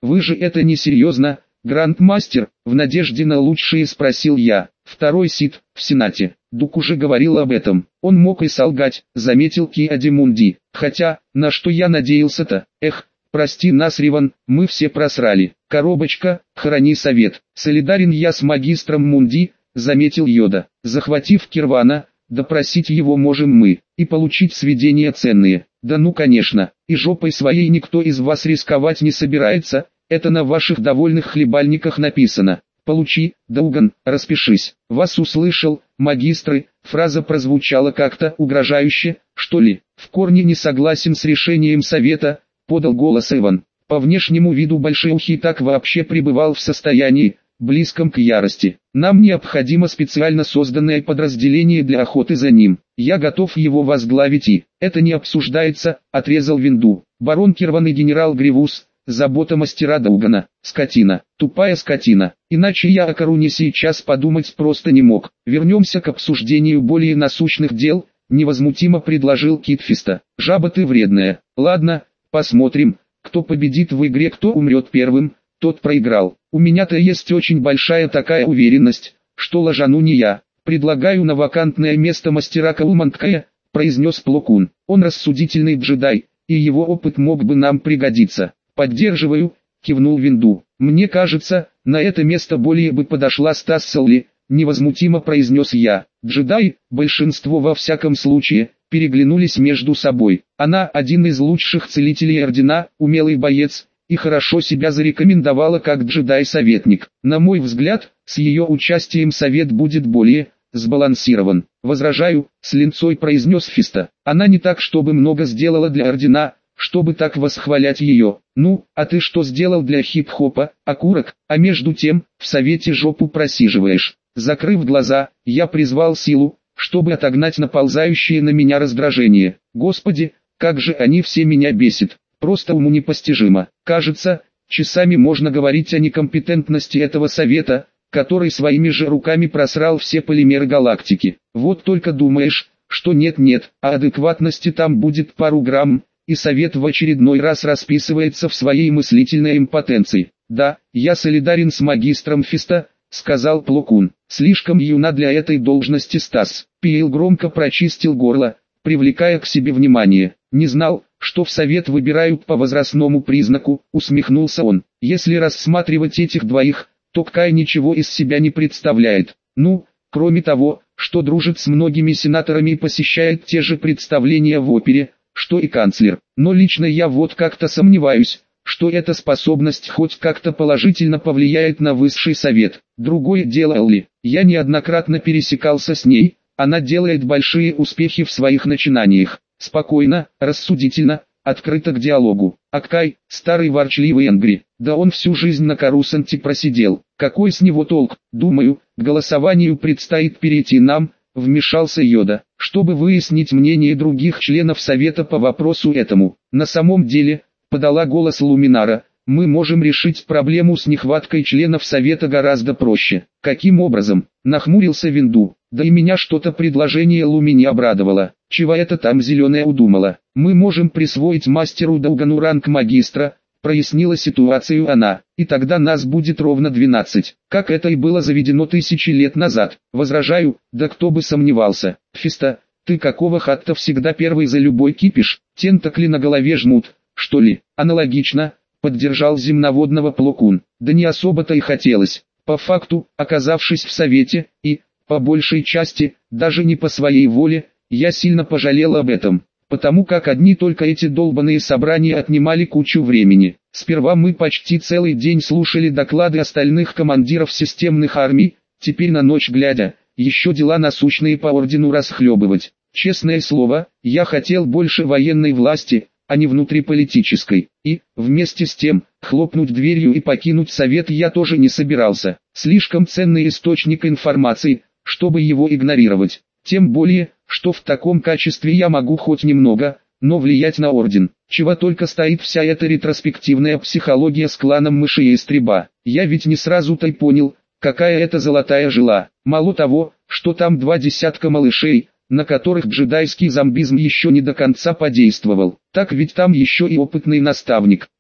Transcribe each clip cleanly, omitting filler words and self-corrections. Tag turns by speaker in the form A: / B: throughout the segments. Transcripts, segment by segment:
A: Вы же это не серьезно, грандмастер? В надежде на лучшее спросил я. Второй Сид, в Сенате. Дук уже говорил об этом. Он мог и солгать, заметил Киадимунди. Хотя, на что я надеялся-то? Эх, прости нас, Риван, мы все просрали. Коробочка, храни совет. Солидарен я с магистром Мунди, заметил Йода. Захватив Кирвана, допросить его можем мы, и получить сведения ценные. Да ну конечно, и жопой своей никто из вас рисковать не собирается, это на ваших довольных хлебальниках написано. Получи, Дауган, распишись. Вас услышал, магистры, фраза прозвучала как-то угрожающе, что ли. В корне не согласен с решением совета, подал голос Иван. По внешнему виду Большеухий так вообще пребывал в состоянии, близком к ярости. Нам необходимо специально созданное подразделение для охоты за ним. Я готов его возглавить и... Это не обсуждается, отрезал Винду. Барон Кирван и генерал Гривус, забота мастера Даугана. Скотина, тупая скотина. Иначе я о Коруне сейчас подумать просто не мог. Вернемся к обсуждению более насущных дел, невозмутимо предложил Китфиста. Жаба ты вредная. Ладно, посмотрим, кто победит в игре, кто умрет первым, тот проиграл. У меня-то есть очень большая такая уверенность, что ложану не я. Предлагаю на вакантное место мастера Кауманткая, произнес Плокун. Он рассудительный джедай, и его опыт мог бы нам пригодиться. Поддерживаю, кивнул Винду. Мне кажется, на это место более бы подошла Стас Селли, невозмутимо произнес я. Джедаи, большинство во всяком случае, переглянулись между собой. Она один из лучших целителей Ордена, умелый боец, и хорошо себя зарекомендовала как джедай-советник. На мой взгляд, с ее участием совет будет более сбалансирован. Возражаю, с линцой произнес Фиста. Она не так, чтобы много сделала для Ордена, чтобы так восхвалять ее. Ну, а ты что сделал для хип-хопа, окурок? А между тем, в совете жопу просиживаешь. Закрыв глаза, я призвал силу, чтобы отогнать наползающее на меня раздражение. Господи, как же они все меня бесят. Просто уму непостижимо. Кажется, часами можно говорить о некомпетентности этого совета, который своими же руками просрал все полимеры галактики. Вот только думаешь, что нет-нет, а адекватности там будет пару грамм, и совет в очередной раз расписывается в своей мыслительной импотенции. Да, я солидарен с магистром Фиста, сказал Плокун. Слишком юна для этой должности Стас. Пиэл громко прочистил горло, привлекая к себе внимание. Не знал, что в совет выбирают по возрастному признаку, усмехнулся он. Если рассматривать этих двоих, то Кай ничего из себя не представляет. Ну, кроме того, что дружит с многими сенаторами и посещает те же представления в опере, что и канцлер. Но лично я вот как-то сомневаюсь, что эта способность хоть как-то положительно повлияет на высший совет. Другое дело Элли. Я неоднократно пересекался с ней, она делает большие успехи в своих начинаниях. Спокойно, рассудительно, открыто к диалогу. А Кай, старый ворчливый Энгри, да он всю жизнь на Карусанте просидел. Какой с него толк? Думаю, к голосованию предстоит перейти нам, вмешался Йода, чтобы выяснить мнение других членов совета по вопросу этому. На самом деле, подала голос Луминара, мы можем решить проблему с нехваткой членов совета гораздо проще. Каким образом? Нахмурился Винду. Да и меня что-то предложение Луми не обрадовало. Чего это там зеленая удумала? Мы можем присвоить мастеру Даугану ранг магистра, прояснила ситуацию она, и тогда нас будет ровно 12, как это и было заведено 1000 лет назад. Возражаю, да кто бы сомневался. Фиста, ты какого хатта всегда первый за любой кипиш? Тентакли на голове жмут, что ли? Аналогично, поддержал земноводного Плокун. Да не особо-то и хотелось. По факту, оказавшись в совете, и, по большей части, даже не по своей воле, я сильно пожалел об этом, потому как одни только эти долбаные собрания отнимали кучу времени. Сперва мы почти целый день слушали доклады остальных командиров системных армий, теперь на ночь глядя, еще дела насущные по ордену расхлебывать. Честное слово, я хотел больше военной власти, а не внутриполитической, и, вместе с тем, хлопнуть дверью и покинуть совет я тоже не собирался. Слишком ценный источник информации, чтобы его игнорировать. Тем более, что в таком качестве я могу хоть немного, но влиять на орден. Чего только стоит вся эта ретроспективная психология с кланом мыши и истреба. Я ведь не сразу-то и понял, какая это золотая жила. Мало того, что там 20 малышей, на которых джедайский зомбизм еще не до конца подействовал, так ведь там еще и опытный наставник. И,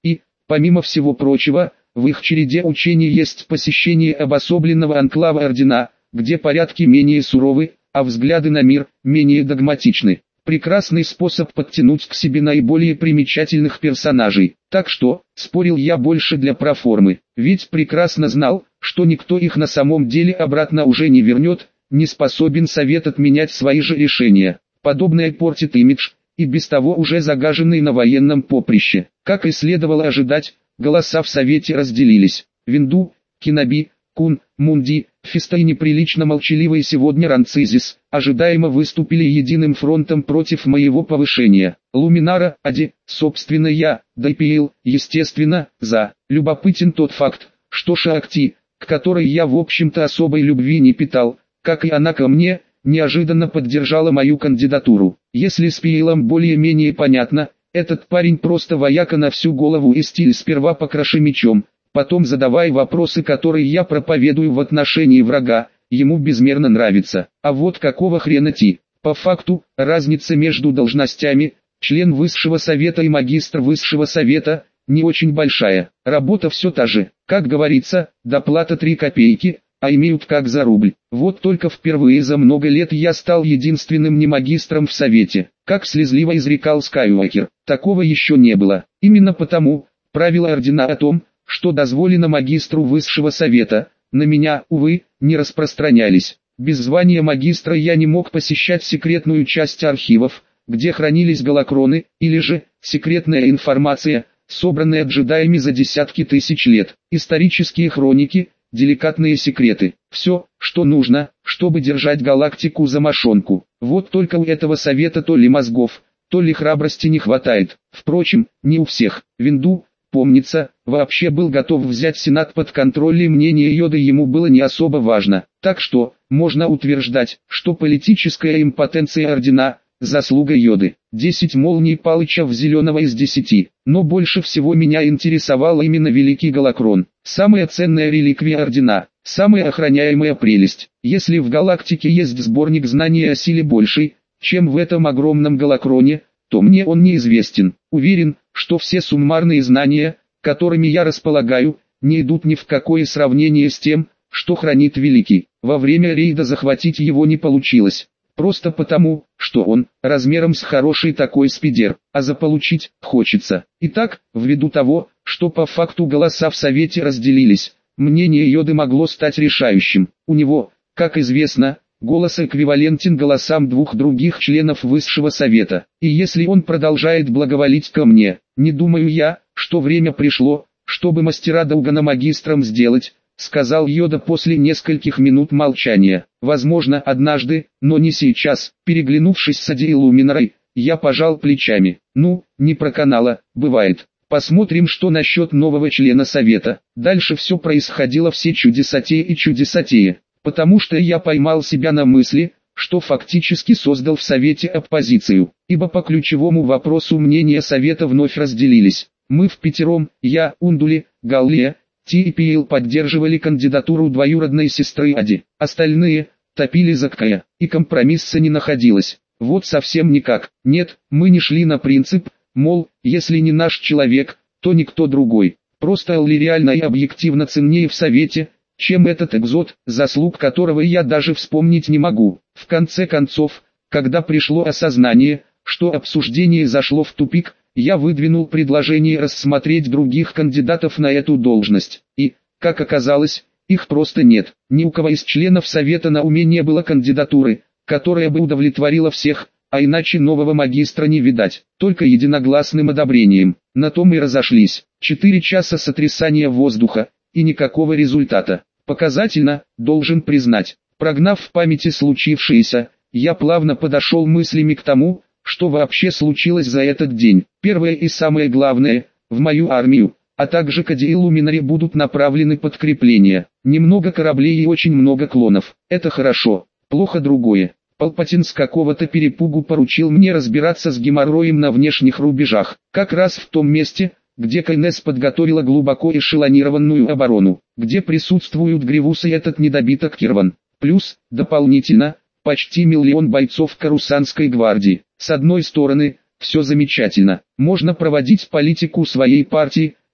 A: Помимо всего прочего, в их череде учений есть посещение обособленного анклава ордена, где порядки менее суровы, а взгляды на мир менее догматичны. Прекрасный способ подтянуть к себе наиболее примечательных персонажей. Так что, спорил я больше для проформы, ведь прекрасно знал, что никто их на самом деле обратно уже не вернет, не способен совет отменять свои же решения. Подобное портит имидж, и без того уже загаженный на военном поприще. Как и следовало ожидать, голоса в совете разделились. Винду, Киноби, Кун, Мунди, Фиста и неприлично молчаливый сегодня Ранцизис, ожидаемо выступили единым фронтом против моего повышения. Луминара, Ади, собственно я, Дайпиил, естественно, за. Любопытен тот факт, что Шаакти, к которой я в общем-то особой любви не питал, как и она ко мне, неожиданно поддержала мою кандидатуру. Если с Пиилом более-менее понятно, этот парень просто вояка на всю голову и стиль сперва покроши мечом, потом задавай вопросы, которые я проповедую в отношении врага, ему безмерно нравится. А вот какого хрена ти? По факту, разница между должностями, член высшего совета и магистр высшего совета, не очень большая. Работа все та же, как говорится, доплата 3 копейки, а имеют как за рубль. Вот только впервые за много лет я стал единственным не магистром в совете, как слезливо изрекал Скайуокер. Такого еще не было. Именно потому, правила ордена о том, что дозволено магистру высшего совета, на меня, увы, не распространялись. Без звания магистра я не мог посещать секретную часть архивов, где хранились голокроны, или же, секретная информация, собранная джедаями за десятки тысяч лет, исторические хроники, деликатные секреты. Все, что нужно, чтобы держать галактику за мошонку. Вот только у этого совета то ли мозгов, то ли храбрости не хватает. Впрочем, не у всех. Винду, помнится, вообще был готов взять Сенат под контроль, и мнение Йоды ему было не особо важно. Так что, можно утверждать, что политическая импотенция ордена – заслуга Йоды. 10 молний Палыча в зеленого из 10. Но больше всего меня интересовал именно Великий Голокрон. Самая ценная реликвия ордена, самая охраняемая прелесть. Если в галактике есть сборник знаний о силе большей, чем в этом огромном Голокроне, то мне он неизвестен. Уверен, что все суммарные знания, которыми я располагаю, не идут ни в какое сравнение с тем, что хранит Великий. Во время рейда захватить его не получилось. Просто потому, что он, размером с хороший такой спидер, а заполучить хочется. Итак, ввиду того, что по факту голоса в совете разделились, мнение Йоды могло стать решающим. У него, как известно, голос эквивалентен голосам 2 других членов высшего совета. И если он продолжает благоволить ко мне, не думаю я, что время пришло, чтобы мастера Даугана магистром сделать, сказал Йода после нескольких минут молчания. Возможно, однажды, но не сейчас. Переглянувшись с Ади и Луминарой, я пожал плечами. Ну, не проканало, бывает. Посмотрим, что насчет нового члена совета. Дальше все происходило все чудесатее и чудесатее. Потому что я поймал себя на мысли, что фактически создал в совете оппозицию. Ибо по ключевому вопросу мнения совета вновь разделились. Мы впятером, я, Ундули, Галлия, Ти и Пиил поддерживали кандидатуру двоюродной сестры Ади. Остальные топили за Кая, и компромисса не находилось. Вот совсем никак. Нет, мы не шли на принцип, мол, если не наш человек, то никто другой. Просто Алли реально и объективно ценнее в совете, чем этот экзот, заслуг которого я даже вспомнить не могу. В конце концов, когда пришло осознание, что обсуждение зашло в тупик, я выдвинул предложение рассмотреть других кандидатов на эту должность. И, как оказалось, их просто нет. Ни у кого из членов совета на уме не было кандидатуры, которая бы удовлетворила всех, а иначе нового магистра не видать. Только единогласным одобрением. На том и разошлись. 4 часа сотрясания воздуха, и никакого результата. Показательно, должен признать. Прогнав в памяти случившееся, я плавно подошел мыслями к тому, что вообще случилось за этот день. Первое и самое главное, в мою армию, а также к Ади и Луминаре будут направлены подкрепления. Немного кораблей и очень много клонов. Это хорошо, плохо другое. Палпатин с какого-то перепугу поручил мне разбираться с геморроем на внешних рубежах. Как раз в том месте, где Кайнес подготовила глубоко эшелонированную оборону, где присутствуют Гривус и этот недобиток Кирван. Плюс, дополнительно, почти 1 миллион бойцов Карусанской гвардии. С одной стороны, все замечательно, можно проводить политику своей партии,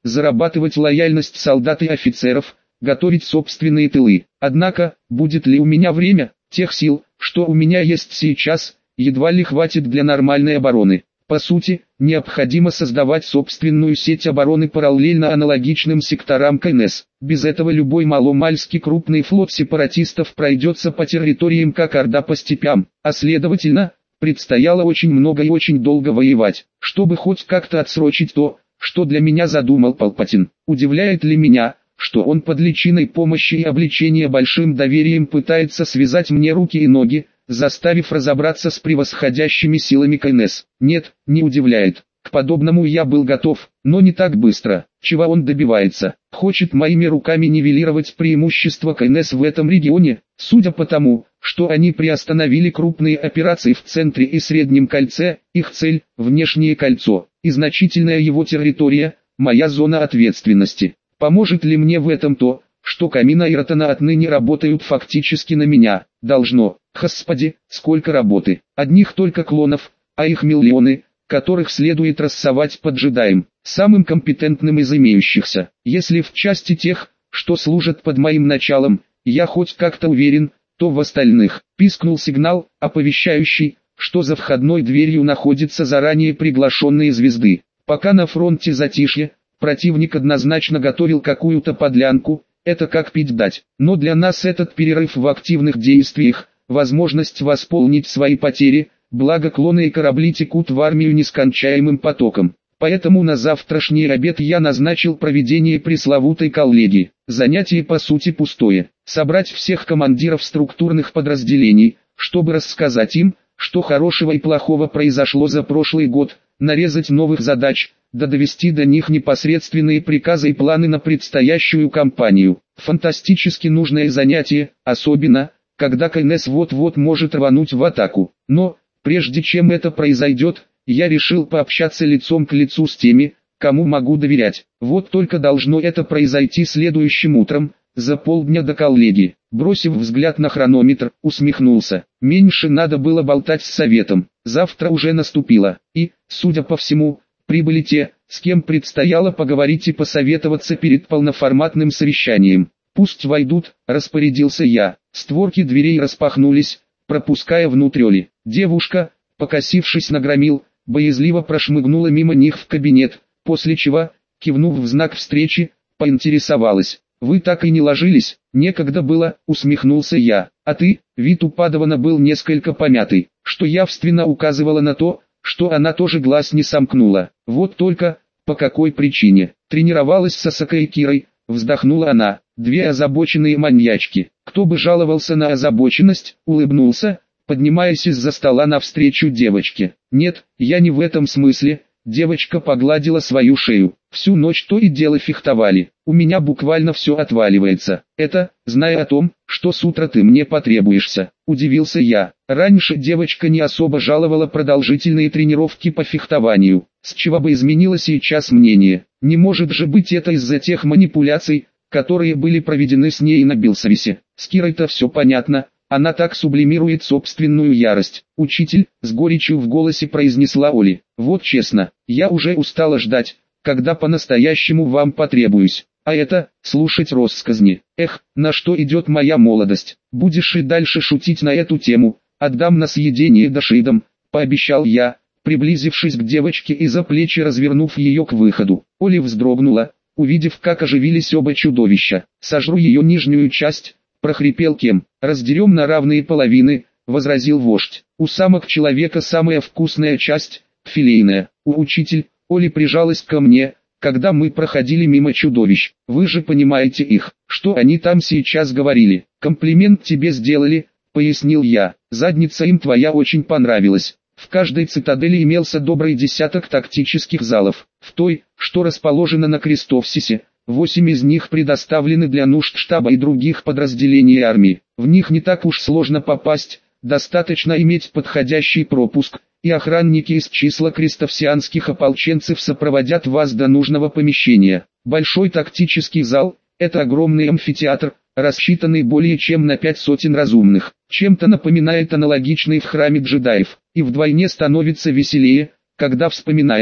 A: зарабатывать лояльность солдат и офицеров, готовить собственные тылы. Однако, будет ли у меня время, тех сил, что у меня есть сейчас, едва ли хватит для нормальной обороны. По сути, необходимо создавать собственную сеть обороны параллельно аналогичным секторам КНС. Без этого любой маломальски крупный флот сепаратистов пройдется по территориям как орда по степям, а следовательно, предстояло очень много и очень долго воевать, чтобы хоть как-то отсрочить то, что для меня задумал Палпатин. Удивляет ли меня, что он под личиной помощи и обличения большим доверием пытается связать мне руки и ноги, заставив разобраться с превосходящими силами КНС? Нет, не удивляет. К подобному я был готов, но не так быстро. Чего он добивается? Хочет моими руками нивелировать преимущество КНС в этом регионе? Судя по тому, что они приостановили крупные операции в центре и среднем кольце, их цель – внешнее кольцо, и значительная его территория – моя зона ответственности. Поможет ли мне в этом то, что Камина и Ротана отныне работают фактически на меня? Должно. Господи, сколько работы. Одних только клонов, а их миллионы, которых следует рассовать под джедаем, самым компетентным из имеющихся. Если в части тех, что служат под моим началом, я хоть как-то уверен, то в остальных. Пискнул сигнал, оповещающий, что за входной дверью находятся заранее приглашенные звезды. Пока на фронте затишье, противник однозначно готовил какую-то подлянку, это как пить дать. Но для нас этот перерыв в активных действиях, возможность восполнить свои потери, благо клоны и корабли текут в армию нескончаемым потоком. Поэтому на завтрашний обед я назначил проведение пресловутой коллегии. Занятие по сути пустое. Собрать всех командиров структурных подразделений, чтобы рассказать им, что хорошего и плохого произошло за прошлый год, нарезать новых задач, да довести до них непосредственные приказы и планы на предстоящую кампанию. Фантастически нужное занятие, особенно, когда КНС вот-вот может рвануть в атаку. Но, прежде чем это произойдет, я решил пообщаться лицом к лицу с теми, кому могу доверять. Вот только должно это произойти следующим утром, за полдня до коллегии. Бросив взгляд на хронометр, усмехнулся. Меньше надо было болтать с советом. Завтра уже наступило, и, судя по всему, прибыли те, с кем предстояло поговорить и посоветоваться перед полноформатным совещанием. «Пусть войдут», — распорядился я. Створки дверей распахнулись, пропуская внутрь Оли. Девушка, покосившись на Громил, боязливо прошмыгнула мимо них в кабинет, после чего, кивнув в знак встречи, поинтересовалась. «Вы так и не ложились?» «Некогда было», — усмехнулся я. «А ты?» Вид у Падавана был несколько помятый, что явственно указывало на то, что она тоже глаз не сомкнула. Вот только, по какой причине? Тренировалась с Асакой и Кирой, вздохнула она. Две озабоченные маньячки. Кто бы жаловался на озабоченность, улыбнулся, поднимаясь из-за стола навстречу девочке. Нет, я не в этом смысле. Девочка погладила свою шею. Всю ночь то и дело фехтовали. У меня буквально все отваливается. Это, зная о том, что с утра ты мне потребуешься. Удивился я. Раньше девочка не особо жаловала продолжительные тренировки по фехтованию. С чего бы изменило сейчас мнение? Не может же быть это из-за тех манипуляций, которые были проведены с ней на Билсовисе. С Кирой-то все понятно. Она так сублимирует собственную ярость. «Учитель», — с горечью в голосе произнесла Оли. «Вот честно, я уже устала ждать, когда по-настоящему вам потребуюсь. А это, слушать россказни. Эх, на что идет моя молодость. Будешь и дальше шутить на эту тему, отдам на съедение дошидам», — пообещал я, приблизившись к девочке и за плечи развернув ее к выходу. Оли вздрогнула, увидев, как оживились оба чудовища. «Сожру ее нижнюю часть», — прохрипел Кем. «Разделем на равные половины», — возразил вождь. «У самок человека самая вкусная часть, филейная». «Учитель», — Оли прижалась ко мне, когда мы проходили мимо чудовищ. «Вы же понимаете их, что они там сейчас говорили?» «Комплимент тебе сделали», — пояснил я. «Задница им твоя очень понравилась». В каждой цитадели имелся добрый десяток тактических залов. В той, что расположена на Крестовсисе, 8 из них предоставлены для нужд штаба и других подразделений армии. В них не так уж сложно попасть, достаточно иметь подходящий пропуск, и охранники из числа крестовсианских ополченцев сопроводят вас до нужного помещения. Большой тактический зал – это огромный амфитеатр, рассчитанный более чем на 5 сотен разумных. Чем-то напоминает аналогичный в храме джедаев, и вдвойне становится веселее, когда вспоминаешь,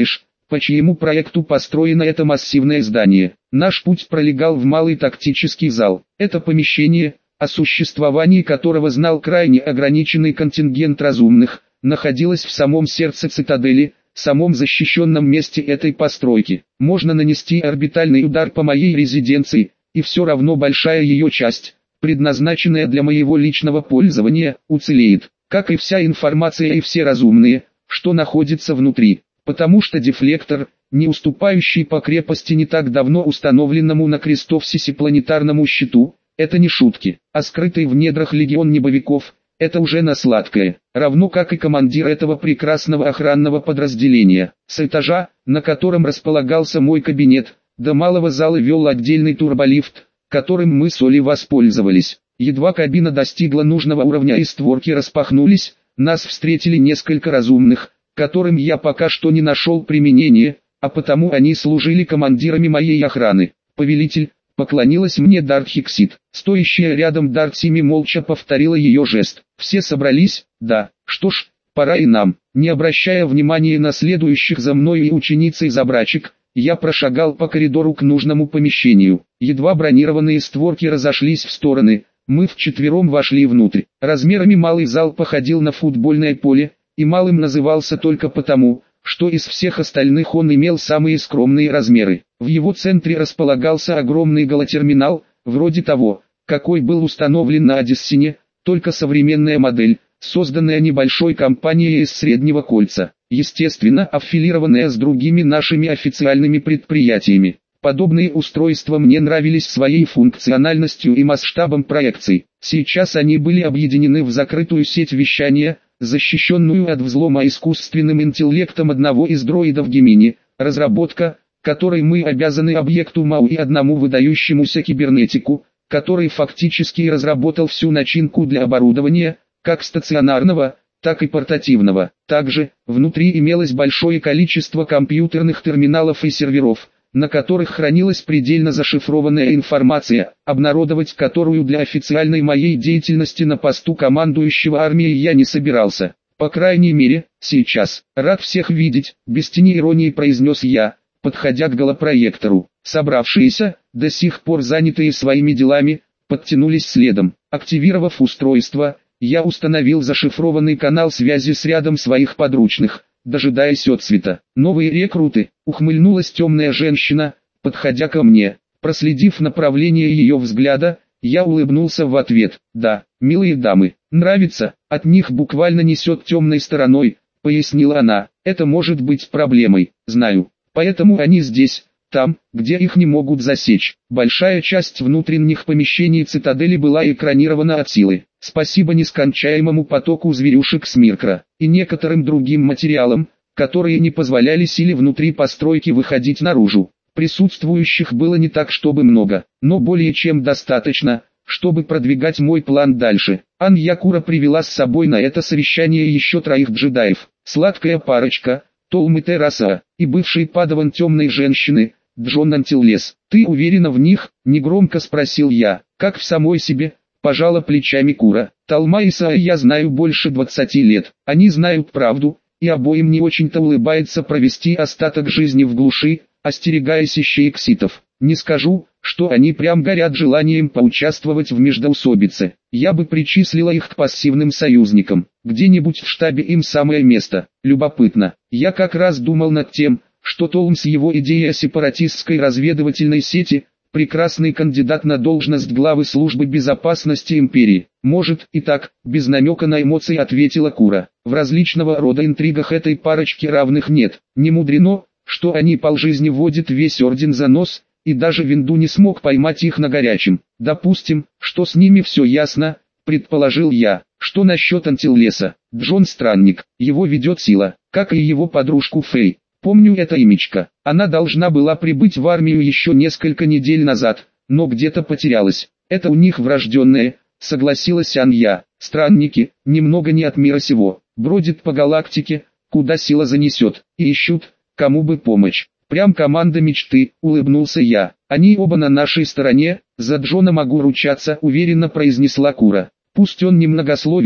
A: по чьему проекту построено это массивное здание. Наш путь пролегал в малый тактический зал. Это помещение, о существовании которого знал крайне ограниченный контингент разумных, находилось в самом сердце цитадели, самом защищенном месте этой постройки. Можно нанести орбитальный удар по моей резиденции, и все равно большая ее часть, предназначенная для моего личного пользования, уцелеет, как и вся информация и все разумные, что находится внутри, потому что дефлектор, не уступающий по крепости не так давно установленному на Крестовсисе планетарному щиту, это не шутки, а скрытый в недрах легион небовиков, это уже на сладкое, равно как и командир этого прекрасного охранного подразделения. С этажа, на котором располагался мой кабинет, до малого зала вел отдельный турболифт, которым мы с Олей воспользовались. Едва кабина достигла нужного уровня и створки распахнулись, нас встретили несколько разумных, которым я пока что не нашел применения, а потому они служили командирами моей охраны. Повелитель, поклонилась мне Дартхиксит. Стоящая рядом Дартсими молча повторила ее жест. Все собрались? Да. Что ж, пора и нам. Не обращая внимания на следующих за мной и ученицы из забрачек, я прошагал по коридору к нужному помещению. Едва бронированные створки разошлись в стороны, мы вчетвером вошли внутрь. Размерами малый зал походил на футбольное поле, и малым назывался только потому, что из всех остальных он имел самые скромные размеры. В его центре располагался огромный голотерминал, вроде того, какой был установлен на Одиссине, только современная модель, созданная небольшой компанией из Среднего Кольца, естественно аффилированная с другими нашими официальными предприятиями. Подобные устройства мне нравились своей функциональностью и масштабом проекций. Сейчас они были объединены в закрытую сеть вещания, защищенную от взлома искусственным интеллектом одного из дроидов Гемини, разработка, которой мы обязаны объекту МАУ и одному выдающемуся кибернетику, который фактически разработал всю начинку для оборудования, как стационарного, так и портативного. Также, внутри имелось большое количество компьютерных терминалов и серверов, на которых хранилась предельно зашифрованная информация, обнародовать которую для официальной моей деятельности на посту командующего армией я не собирался. По крайней мере, сейчас. Рад всех видеть, без тени иронии произнес я, подходя к голопроектору. Собравшиеся, до сих пор занятые своими делами, подтянулись следом. Активировав устройство, я установил зашифрованный канал связи с рядом своих подручных, дожидаясь отсвета. Новые рекруты, ухмыльнулась темная женщина, подходя ко мне. Проследив направление ее взгляда, я улыбнулся в ответ. Да, милые дамы, нравится, от них буквально несет темной стороной, пояснила она. Это может быть проблемой, знаю. Поэтому они здесь, там, где их не могут засечь. Большая часть внутренних помещений цитадели была экранирована от силы. Спасибо нескончаемому потоку зверюшек с Миркра и некоторым другим материалам, которые не позволяли силе внутри постройки выходить наружу. Присутствующих было не так чтобы много, но более чем достаточно, чтобы продвигать мой план дальше. Ан Якура привела с собой на это совещание еще 3 джедаев. Сладкая парочка, Толмы Тераса, и бывший падаван темной женщины, Джон Антиллес. «Ты уверена в них?» – негромко спросил я. «Как в самой себе?» – пожала плечами Кура. «Талма и Саа я знаю больше 20 лет. Они знают правду, и обоим не очень-то улыбается провести остаток жизни в глуши, остерегаясь ищеекситов. Не скажу, что они прям горят желанием поучаствовать в междоусобице. Я бы причислила их к пассивным союзникам. Где-нибудь в штабе им самое место. Любопытно. Я как раз думал над тем, что Толм с его идеей о сепаратистской разведывательной сети – прекрасный кандидат на должность главы службы безопасности империи. Может и так, без намека на эмоции ответила Кура. В различного рода интригах этой парочки равных нет. Не мудрено, что они полжизни водят весь орден за нос, и даже Винду не смог поймать их на горячем. Допустим, что с ними все ясно, предположил я. Что насчет Антиллеса? Джон странник, его ведет сила, как и его подружку Фэй. Помню это имечко. Она должна была прибыть в армию еще несколько недель назад, но где-то потерялась. Это у них врожденное, согласилась Анья. Странники, немного не от мира сего, бродят по галактике, куда сила занесет, и ищут, кому бы помочь. Прям команда мечты, улыбнулся я. Они оба на нашей стороне, за Джона могу ручаться, уверенно произнесла Кура. Пусть он немногословен,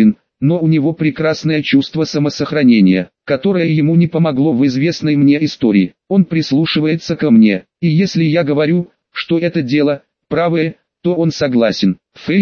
A: но у него прекрасное чувство самосохранения, которое ему не помогло в известной мне истории. Он прислушивается ко мне, и если я говорю, что это дело правое, то он согласен.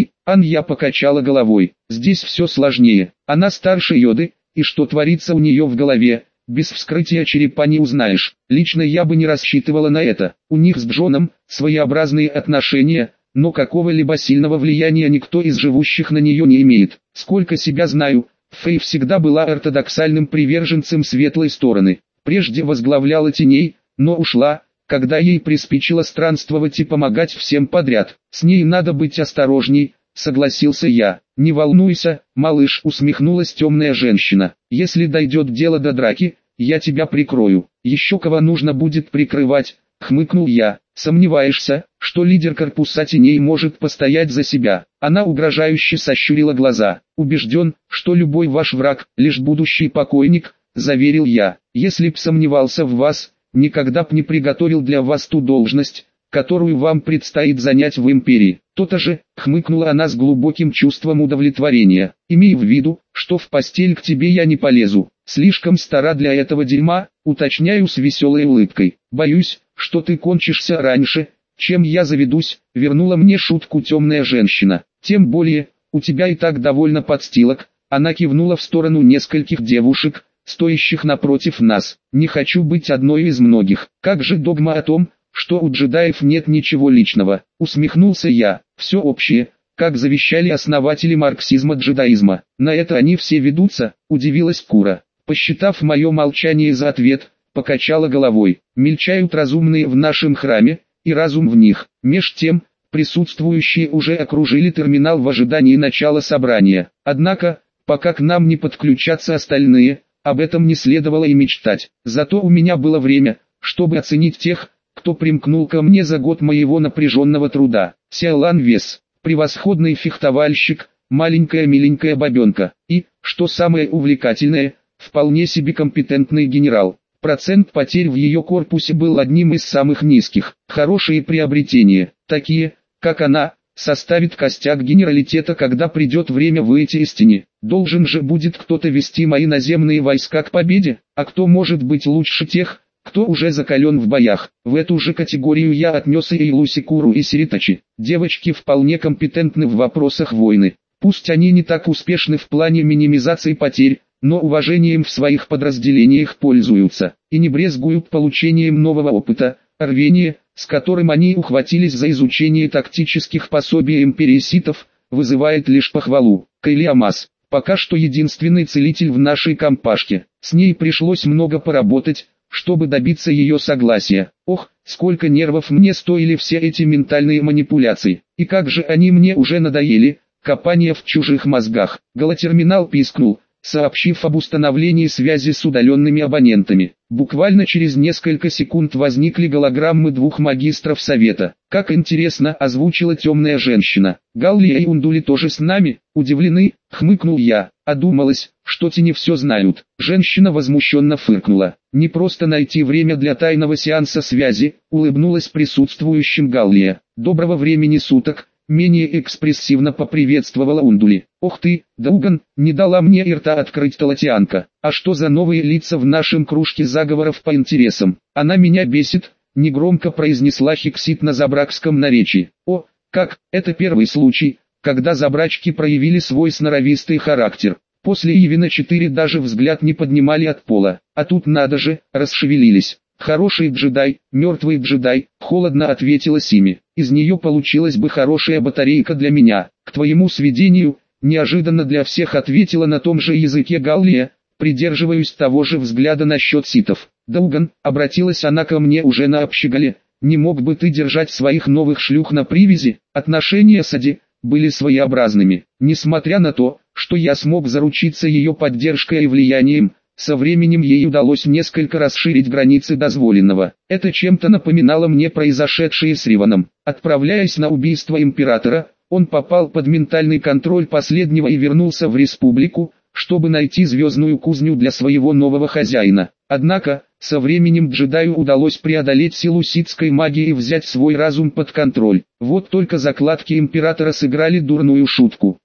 A: Я покачала головой. Здесь все сложнее. Она старше Йоды, и что творится у нее в голове, без вскрытия черепа не узнаешь. Лично я бы не рассчитывала на это. У них с Джоном своеобразные отношения, но какого-либо сильного влияния никто из живущих на нее не имеет. Сколько себя знаю, Фэй всегда была ортодоксальным приверженцем светлой стороны. Прежде возглавляла теней, но ушла, когда ей приспичило странствовать и помогать всем подряд. С ней надо быть осторожней, согласился я. Не волнуйся, малыш, усмехнулась темная женщина. Если дойдет дело до драки, я тебя прикрою. Еще кого нужно будет прикрывать, хмыкнул я. Сомневаешься, что лидер корпуса теней может постоять за себя? Она угрожающе сощурила глаза. Убежден, что любой ваш враг — лишь будущий покойник, заверил я. Если б сомневался в вас, никогда б не приготовил для вас ту должность, которую вам предстоит занять в империи. То-то же, хмыкнула она с глубоким чувством удовлетворения. Имей в виду, что в постель к тебе я не полезу. Слишком стара для этого дерьма, уточняю с веселой улыбкой. Боюсь, что ты кончишься раньше, чем я заведусь, вернула мне шутку темная женщина. Тем более, у тебя и так довольно подстилок. Она кивнула в сторону нескольких девушек, стоящих напротив нас. Не хочу быть одной из многих. Как же догма о том, что у джедаев нет ничего личного? Усмехнулся я. Все общее, как завещали основатели марксизма-джедаизма. На это они все ведутся, удивилась Кура. Посчитав мое молчание за ответ, покачала головой. Мельчают разумные в нашем храме, и разум в них. Меж тем, присутствующие уже окружили терминал в ожидании начала собрания. Однако, пока к нам не подключатся остальные, об этом не следовало и мечтать. Зато у меня было время, чтобы оценить тех, кто примкнул ко мне за год моего напряженного труда. Сяолан Вес, превосходный фехтовальщик, маленькая миленькая бабенка. И, что самое увлекательное, вполне себе компетентный генерал. Процент потерь в ее корпусе был одним из самых низких. Хорошие приобретения, такие, как она, составит костяк генералитета, когда придет время выйти из тени. Должен же будет кто-то вести мои наземные войска к победе, а кто может быть лучше тех, кто уже закален в боях. В эту же категорию я отнес и Лусикуру и Сиритачи. Девочки вполне компетентны в вопросах войны. Пусть они не так успешны в плане минимизации потерь, но уважением в своих подразделениях пользуются, и не брезгуют получением нового опыта. Рвение, с которым они ухватились за изучение тактических пособий империи ситов, вызывает лишь похвалу. Кайли Амас, пока что единственный целитель в нашей компашке. С ней пришлось много поработать, чтобы добиться ее согласия. Ох, сколько нервов мне стоили все эти ментальные манипуляции, и как же они мне уже надоели, копание в чужих мозгах. Голотерминал пискнул, сообщив об установлении связи с удаленными абонентами. Буквально через несколько секунд возникли голограммы двух магистров совета. Как интересно, озвучила темная женщина. Галлия и Ундули тоже с нами? Удивлены, хмыкнул я. Одумалась, что тени все знают. Женщина возмущенно фыркнула. Не просто найти время для тайного сеанса связи, улыбнулась присутствующим Галлия. Доброго времени суток. Менее экспрессивно поприветствовала Ундули. Ох ты, Дауган, не дала мне и рта открыть Талатианка. А что за новые лица в нашем кружке заговоров по интересам? Она меня бесит, негромко произнесла Хиксит на забракском наречии. О, как, это первый случай, когда забрачки проявили свой сноровистый характер. После Ивина 4 даже взгляд не поднимали от пола, а тут надо же, расшевелились. «Хороший джедай, мертвый джедай», — холодно ответила Сими. «Из нее получилась бы хорошая батарейка для меня. К твоему сведению, неожиданно для всех ответила на том же языке Галлия, придерживаюсь того же взгляда насчет ситов. Дауган», — обратилась она ко мне уже на общеголе, — «не мог бы ты держать своих новых шлюх на привязи?» Отношения с Ади были своеобразными. Несмотря на то, что я смог заручиться ее поддержкой и влиянием, со временем ей удалось несколько расширить границы дозволенного. Это чем-то напоминало мне произошедшее с Риваном. Отправляясь на убийство императора, он попал под ментальный контроль последнего и вернулся в республику, чтобы найти звездную кузню для своего нового хозяина. Однако, со временем джедаю удалось преодолеть силу ситской магии и взять свой разум под контроль. Вот только закладки императора сыграли дурную шутку.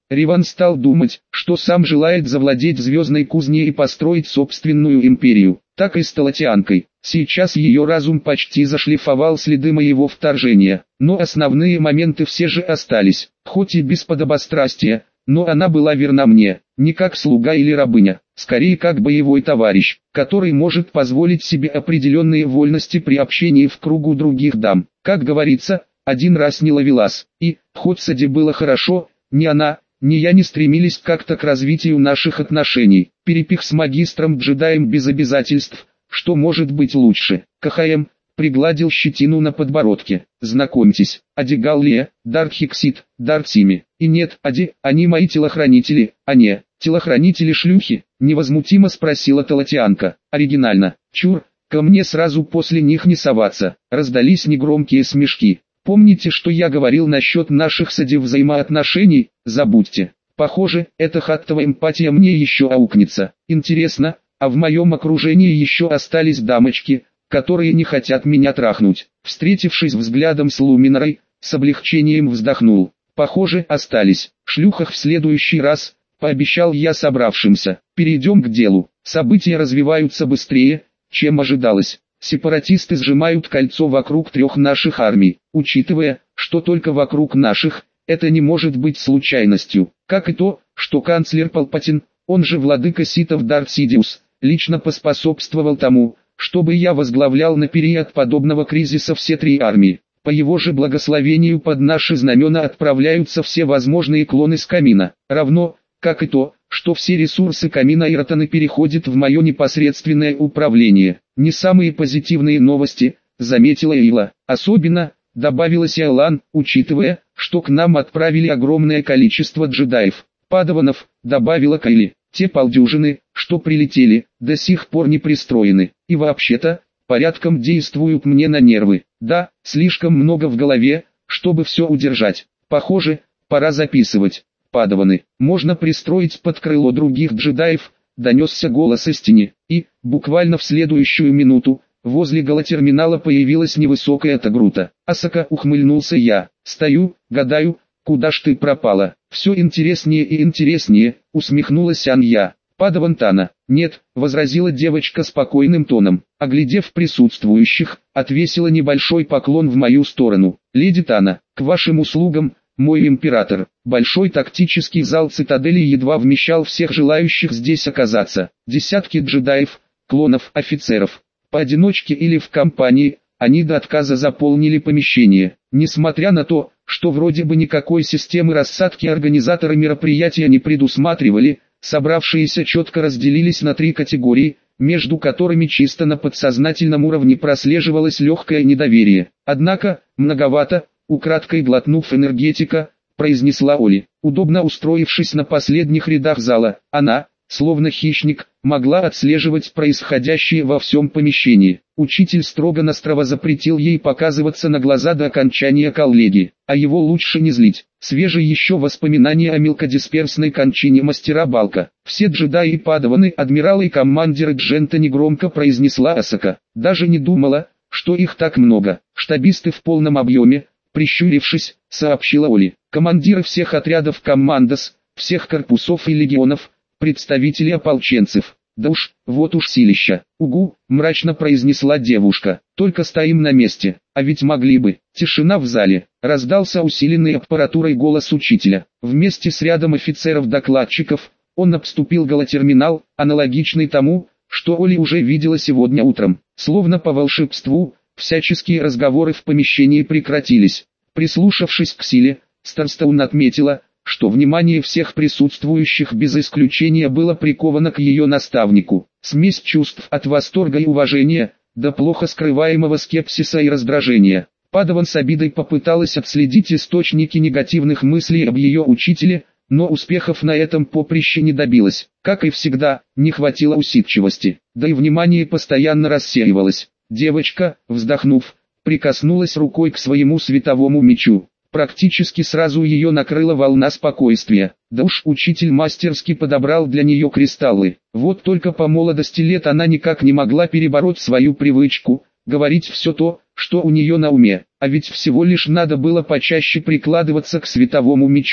A: Риван стал думать, что сам желает завладеть звездной кузней и построить собственную империю. Так и с Талатианкой. Сейчас ее разум почти зашлифовал следы моего вторжения, но основные моменты все же остались, хоть и без подобострастия, но она была верна мне, не как слуга или рабыня, скорее как боевой товарищ, который может позволить себе определенные вольности при общении в кругу других дам. Как говорится, один раз не ловелас, и, хоть Саде было хорошо, ни она, ни я не стремились как-то к развитию наших отношений. Перепих с магистром-джедаем без обязательств, что может быть лучше. КХМ пригладил щетину на подбородке. Знакомьтесь, Ади Галлия, Дарт Хиксит, Дарт Сими. И нет, Ади, они мои телохранители, а не телохранители-шлюхи, невозмутимо спросила Талатианка. Оригинально. Чур, ко мне сразу после них не соваться. Раздались негромкие смешки. Помните, что я говорил насчет наших с Ади взаимоотношений? Забудьте. Похоже, эта хаттовая эмпатия мне еще аукнется. Интересно, а в моем окружении еще остались дамочки, которые не хотят меня трахнуть. Встретившись взглядом с Луминорой, с облегчением вздохнул. Похоже, остались. Шлюхах в следующий раз, пообещал я собравшимся. Перейдем к делу. События развиваются быстрее, чем ожидалось. Сепаратисты сжимают кольцо вокруг трех наших армий. Учитывая, что только вокруг наших, это не может быть случайностью. Как и то, что канцлер Палпатин, он же владыка ситов Дарт Сидиус, лично поспособствовал тому, чтобы я возглавлял на период подобного кризиса все три армии. По его же благословению под наши знамена отправляются все возможные клоны с камина, равно, как и то, что все ресурсы камина Иротаны переходят в мое непосредственное управление. Не самые позитивные новости, заметила Эйла. Особенно, добавила Сиалан, учитывая, что к нам отправили огромное количество джедаев. Падаванов, добавила Кайли. Те полдюжины, что прилетели, до сих пор не пристроены. И вообще-то, порядком действуют мне на нервы. Да, слишком много в голове, чтобы все удержать. Похоже, пора записывать. Падаваны, можно пристроить под крыло других джедаев, донесся голос из тени. И, буквально в следующую минуту, возле галотерминала появилась невысокая Тагрута. Асака, ухмыльнулся я. Стою, гадаю, куда ж ты пропала? Все интереснее и интереснее, усмехнулась Анья. Падаван Тана. Нет, возразила девочка спокойным тоном. Оглядев присутствующих, отвесила небольшой поклон в мою сторону. Леди Тана, к вашим услугам, мой император. Большой тактический зал цитадели едва вмещал всех желающих здесь оказаться. Десятки джедаев, клонов, офицеров. Поодиночке или в компании, они до отказа заполнили помещение. Несмотря на то, что вроде бы никакой системы рассадки организаторы мероприятия не предусматривали, собравшиеся четко разделились на три категории, между которыми чисто на подсознательном уровне прослеживалось легкое недоверие. Однако, многовато, украдкой глотнув энергетика, произнесла Оли. Удобно устроившись на последних рядах зала, она, словно хищник, могла отслеживать происходящее во всем помещении. Учитель строго-настрого запретил ей показываться на глаза до окончания коллегии, а его лучше не злить. Свежие еще воспоминания о мелкодисперсной кончине мастера Балка. Все джедаи и падаваны, адмиралы и командиры Джента, негромко произнесла Асака. Даже не думала, что их так много. Штабисты в полном объеме, прищурившись, сообщила Оли. Командиры всех отрядов командос, всех корпусов и легионов, представители ополченцев. Да уж, вот уж силища. Угу, мрачно произнесла девушка. Только стоим на месте, а ведь могли бы. Тишина в зале. Раздался усиленный аппаратурой голос учителя. Вместе с рядом офицеров-докладчиков, он обступил галотерминал, аналогичный тому, что Оли уже видела сегодня утром. Словно по волшебству, всяческие разговоры в помещении прекратились. Прислушавшись к силе, Старстоун отметила, что внимание всех присутствующих без исключения было приковано к ее наставнику. Смесь чувств от восторга и уважения, до плохо скрываемого скепсиса и раздражения. Падаван с обидой попыталась отследить источники негативных мыслей об ее учителе, но успехов на этом поприще не добилась. Как и всегда, не хватило усидчивости, да и внимание постоянно рассеивалось. Девочка, вздохнув, прикоснулась рукой к своему световому мечу. Практически сразу ее накрыла волна спокойствия. Да уж, учитель мастерски подобрал для нее кристаллы. Вот только по молодости лет она никак не могла перебороть свою привычку, говорить все то, что у нее на уме. А ведь всего лишь надо было почаще прикладываться к световому мечу,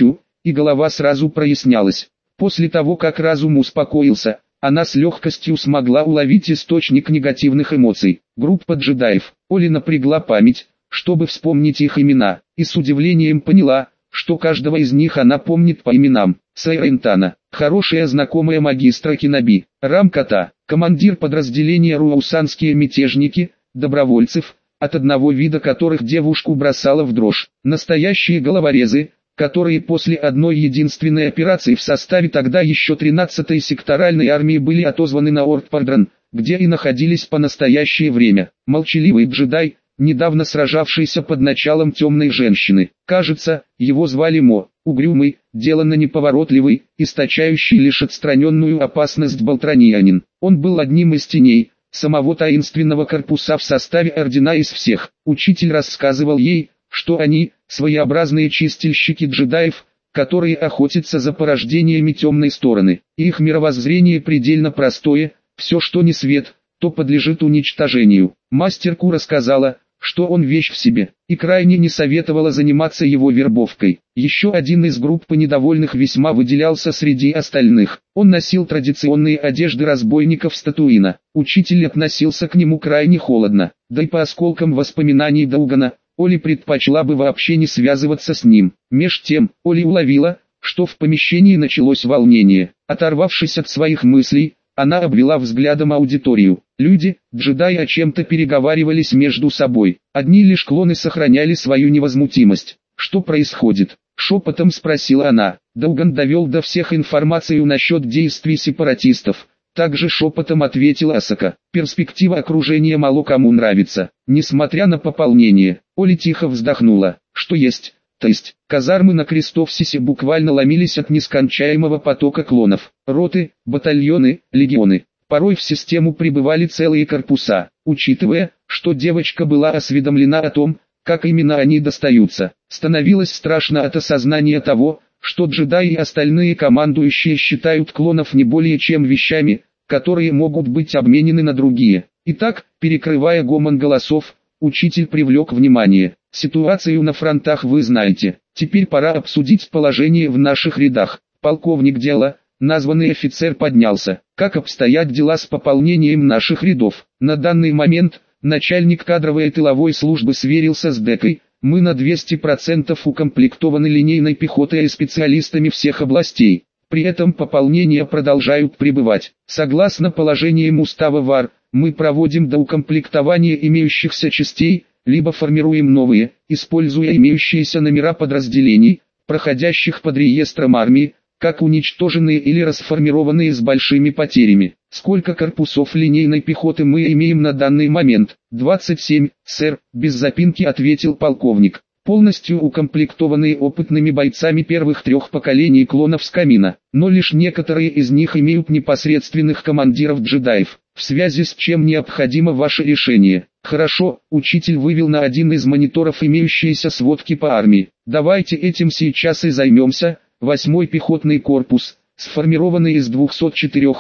A: и голова сразу прояснялась. После того, как разум успокоился, она с легкостью смогла уловить источник негативных эмоций. Группа джедаев. Оли напрягла память, чтобы вспомнить их имена, и с удивлением поняла, что каждого из них она помнит по именам. Сайрентана, хорошая знакомая магистра Киноби, Рамката, командир подразделения Руаусанские мятежники, добровольцев, от одного вида которых девушку бросала в дрожь. Настоящие головорезы, которые после одной единственной операции в составе тогда еще 13-й секторальной армии были отозваны на Ортпардран, где и находились по настоящее время. Молчаливый джедай, недавно сражавшийся под началом темной женщины. Кажется, его звали Мо, угрюмый, деланно неповоротливый, источающий лишь отстраненную опасность болтраньянин. Он был одним из теней самого таинственного корпуса в составе ордена из всех. Учитель рассказывал ей, что они – своеобразные чистильщики джедаев, которые охотятся за порождениями темной стороны. И их мировоззрение предельно простое: все, что не свет, то подлежит уничтожению. Мастер Ку рассказала, что он вещь в себе, и крайне не советовала заниматься его вербовкой. Еще один из группы недовольных весьма выделялся среди остальных. Он носил традиционные одежды разбойников Статуина. Учитель относился к нему крайне холодно, да и по осколкам воспоминаний Даугана, Оли предпочла бы вообще не связываться с ним. Меж тем, Оли уловила, что в помещении началось волнение. Оторвавшись от своих мыслей, она обвела взглядом аудиторию. Люди, джедаи о чем-то переговаривались между собой. Одни лишь клоны сохраняли свою невозмутимость. «Что происходит?» — шепотом спросила она. Дауган довел до всех информацию насчет действий сепаратистов. Также шепотом ответила Асака. Перспектива окружения мало кому нравится. Несмотря на пополнение, Оли тихо вздохнула. Что есть, то есть. Казармы на Крестовсисе буквально ломились от нескончаемого потока клонов. Роты, батальоны, легионы. Порой в систему прибывали целые корпуса. Учитывая, что девочка была осведомлена о том, как именно они достаются, становилось страшно от осознания того, что джедаи и остальные командующие считают клонов не более чем вещами, которые могут быть обменены на другие. Итак, перекрывая гомон голосов, учитель привлек внимание. Ситуацию на фронтах вы знаете. Теперь пора обсудить положение в наших рядах. Полковник дела, названный офицер, поднялся. Как обстоят дела с пополнением наших рядов? На данный момент, начальник кадровой и тыловой службы сверился с Декой. Мы на 200% укомплектованы линейной пехотой и специалистами всех областей. При этом пополнения продолжают прибывать. Согласно положениям устава ВАР, мы проводим доукомплектование имеющихся частей, либо формируем новые, используя имеющиеся номера подразделений, проходящих под реестром армии, как уничтоженные или расформированные с большими потерями. Сколько корпусов линейной пехоты мы имеем на данный момент? 27, сэр, без запинки ответил полковник. Полностью укомплектованные опытными бойцами первых 3 поколений клонов с камина, но лишь некоторые из них имеют непосредственных командиров джедаев, в связи с чем необходимо ваше решение. Хорошо, учитель вывел на один из мониторов имеющиеся сводки по армии. Давайте этим сейчас и займемся. 8-й пехотный корпус, сформированный из 204,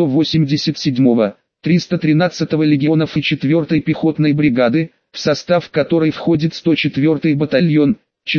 A: 187, 313 легионов и 4-й пехотной бригады, в состав которой входит 104-й батальон,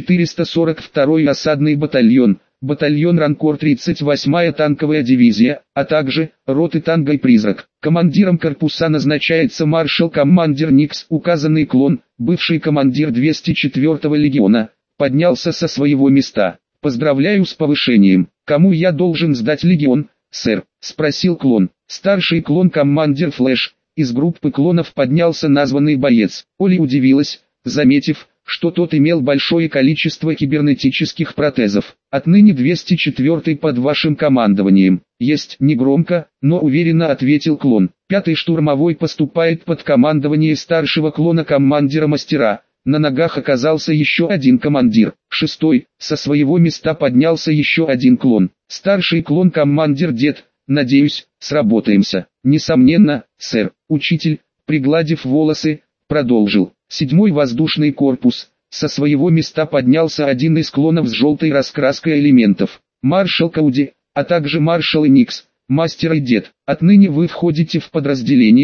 A: 442-й осадный батальон, батальон Ранкор 38-я танковая дивизия, а также роты Танго и Призрак. Командиром корпуса назначается маршал-командир Никс. Указанный клон, бывший командир 204-го легиона, поднялся со своего места. «Поздравляю с повышением. Кому я должен сдать легион, сэр?» — спросил клон. Старший клон-командир Флэш. Из группы клонов поднялся названный боец. Оли удивилась, заметив, что тот имел большое количество кибернетических протезов. «Отныне 204-й под вашим командованием». «Есть», — негромко, но уверенно ответил клон. 5-й штурмовой поступает под командование старшего клона-командира Мастера. На ногах оказался еще один командир. 6-й, со своего места поднялся еще один клон. Старший клон-командир Дед. «Надеюсь, сработаемся». «Несомненно, сэр». Учитель, пригладив волосы, продолжил. 7-й воздушный корпус. Со своего места поднялся один из клонов с желтой раскраской элементов. Маршал Кауди, а также маршал Никс, мастер и Дед. Отныне вы входите в подразделение,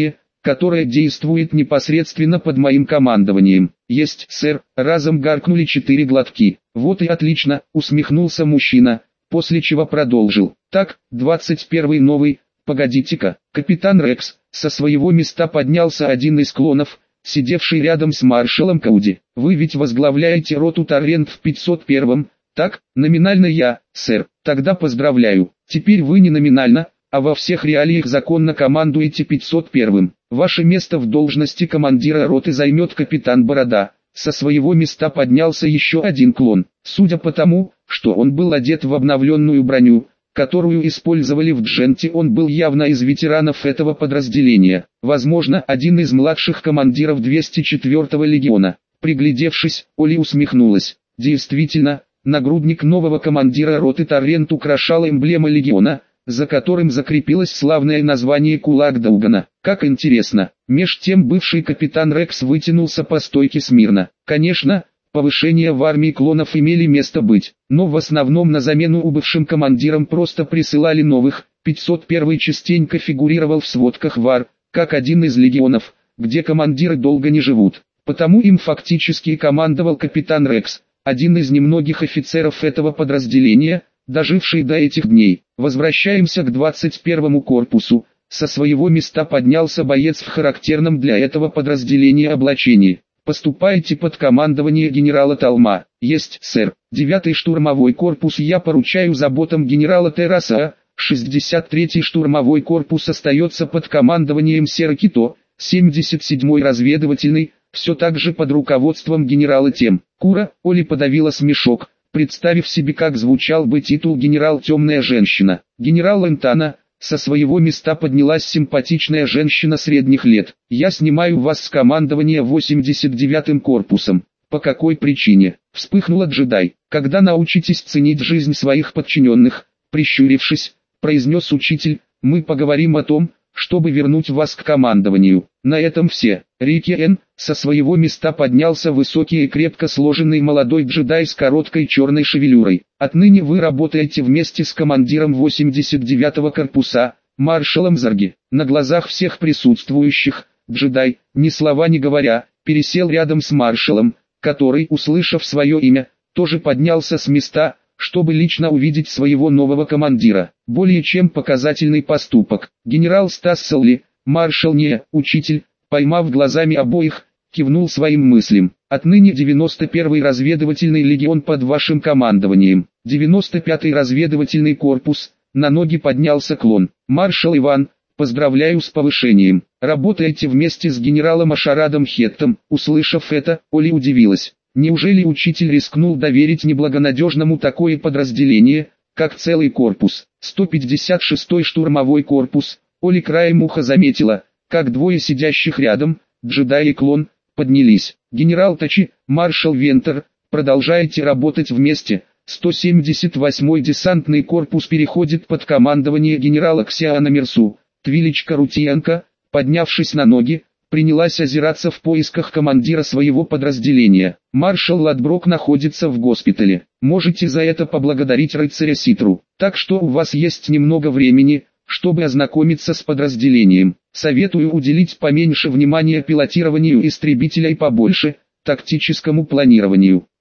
A: которая действует непосредственно под моим командованием. Есть, сэр, разом гаркнули 4 глотки. Вот и отлично, усмехнулся мужчина, после чего продолжил. Так, 21-й новый, погодите-ка, капитан Рекс, со своего места поднялся один из клонов, сидевший рядом с маршалом Кауди. Вы ведь возглавляете роту Торрент в 501-м, так, номинально я, сэр, тогда поздравляю. Теперь вы не номинально, а во всех реалиях законно командуете 501-м. Ваше место в должности командира роты займет капитан Борода. Со своего места поднялся еще один клон. Судя по тому, что он был одет в обновленную броню, которую использовали в Дженте, он был явно из ветеранов этого подразделения. Возможно, один из младших командиров 204-го легиона. Приглядевшись, Оли усмехнулась. Действительно, нагрудник нового командира роты Торрент украшала эмблема легиона, за которым закрепилось славное название Кулак Даугана. Как интересно, меж тем бывший капитан Рекс вытянулся по стойке смирно. Конечно, повышения в армии клонов имели место быть, но в основном на замену убывшим командирам просто присылали новых. 501 частенько фигурировал в сводках ВАР, как один из легионов, где командиры долго не живут. Потому им фактически командовал капитан Рекс, один из немногих офицеров этого подразделения, доживший до этих дней. Возвращаемся к 21-му корпусу. Со своего места поднялся боец в характерном для этого подразделения облачении. Поступаете под командование генерала Талма. Есть, сэр. 9-й штурмовой корпус я поручаю заботам генерала Терраса. 63-й штурмовой корпус остается под командованием сэра Кито. 77-й разведывательный, все так же под руководством генерала Тем. Кура. Оли подавила смешок, представив себе, как звучал бы титул «Генерал Темная женщина». Генерал Лентана. Со своего места поднялась симпатичная женщина средних лет. «Я снимаю вас с командования 89-м корпусом». «По какой причине?» — вспыхнула джедай. «Когда научитесь ценить жизнь своих подчиненных», — прищурившись, произнес учитель, «мы поговорим о том, чтобы вернуть вас к командованию». На этом все. Рики Н. Со своего места поднялся высокий и крепко сложенный молодой джедай с короткой черной шевелюрой. «Отныне вы работаете вместе с командиром 89-го корпуса, маршалом Зарги». На глазах всех присутствующих, джедай, ни слова не говоря, пересел рядом с маршалом, который, услышав свое имя, тоже поднялся с места, чтобы лично увидеть своего нового командира. Более чем показательный поступок. Генерал Стас Солли, маршал не, учитель, поймав глазами обоих, кивнул своим мыслям. «Отныне 91-й разведывательный легион под вашим командованием. 95-й разведывательный корпус». На ноги поднялся клон. «Маршал Иван, поздравляю с повышением. Работаете вместе с генералом Ашарадом Хеттом». Услышав это, Оли удивилась. Неужели учитель рискнул доверить неблагонадежному такое подразделение, как целый корпус? 156-й штурмовой корпус. Оли краем уха заметила, как двое сидящих рядом, джедай и клон, поднялись. «Генерал Тачи, маршал Вентер, продолжаете работать вместе». 178-й десантный корпус переходит под командование генерала Ксиана Мерсу. Твилечка Рутиенко, поднявшись на ноги, принялась озираться в поисках командира своего подразделения. «Маршал Ладброк находится в госпитале. Можете за это поблагодарить рыцаря Ситру. Так что у вас есть немного времени, чтобы ознакомиться с подразделением. Советую уделить поменьше внимания пилотированию истребителя и побольше тактическому планированию».